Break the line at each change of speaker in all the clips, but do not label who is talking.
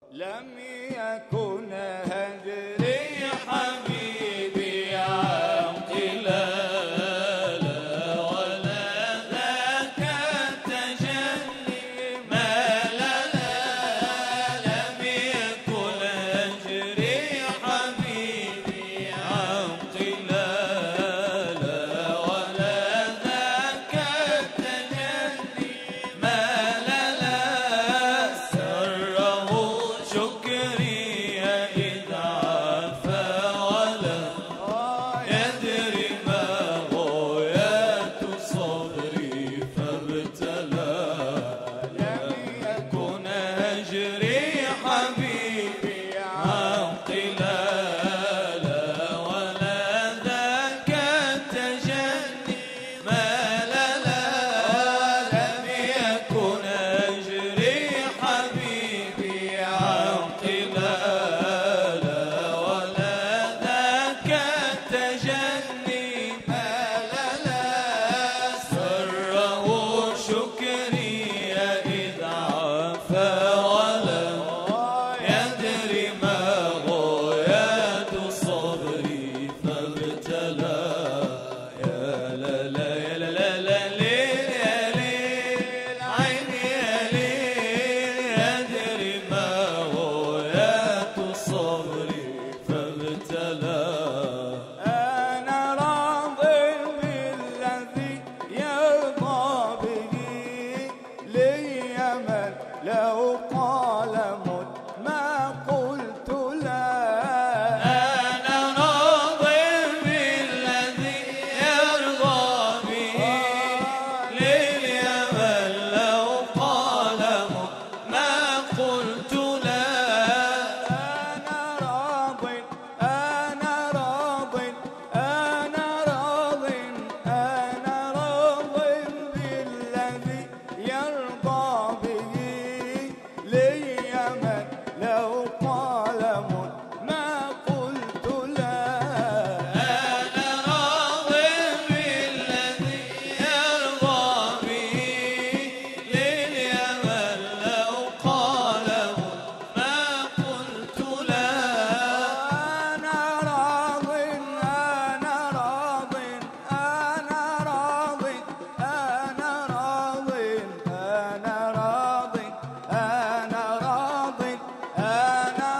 لم يكن هجري حبيبي عاقلا ولا ذاك التجلي مللا. لم يكن هجري حبيبي عاقلا ولا ذاك التجلي مللا. سره شكري إذ عفا ولا يدري ما غايات صبري فابتلى. لم يكن هجري حبيبي عاقلا ولا ذاك التجني مللا. لم يكن هجري حبيبي عاقلا ولا ذاك التجني مللا. سره شكري إذ عفا ولا يدري ما غايات صبري فابتلى. يا لا لا يا لا لا لا ليل يا ليل عيني يا ليل يدري ما غايات صبري فابتلى. أنا راض بالذي يرضى به لي من لو قال مت ما قلت لا. أنا راض بالذي يرضى به لي من لو قال مت ما قلت لا. أنا راض أنا راض أنا راض أنا راض بالذي يرضى به لي من لو قال مت ما قلت لا. أنا راض بالذي يرضى به لي من لو قال مت ما قلت لا. أنا راض أنا راض أنا راض أنا راض أنا راض أنا راض أنا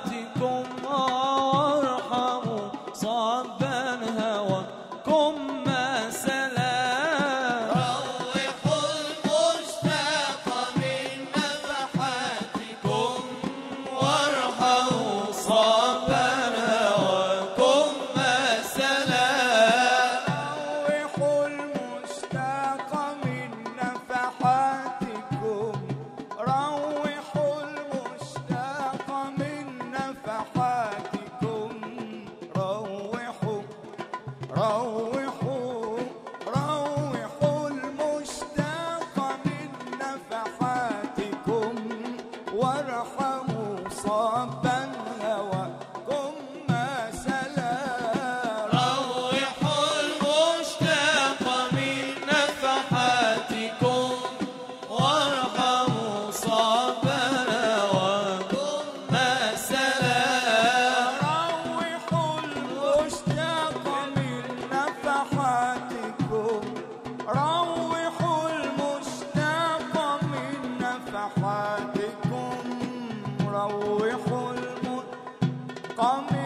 نفحاتكم وارحموا صبا هواكم ما سلام. روحوا المشتاق من نفحاتكم وارحموا صبا هواكم ما سلام.
روحوا المشتاق من نفحاتكم روحوا المشتاق من نفحاتكم روحوا المشتاق من نفحاتكم وارحموا صبا هواكم ما سلام.
روحوا المشتاق من نفحاتكم وارحموا صبا هواكم ما سلام.
روحوا المشتاق من نفحاتكم روحوا المشتاق من نفحاتكم روحوا المشتاق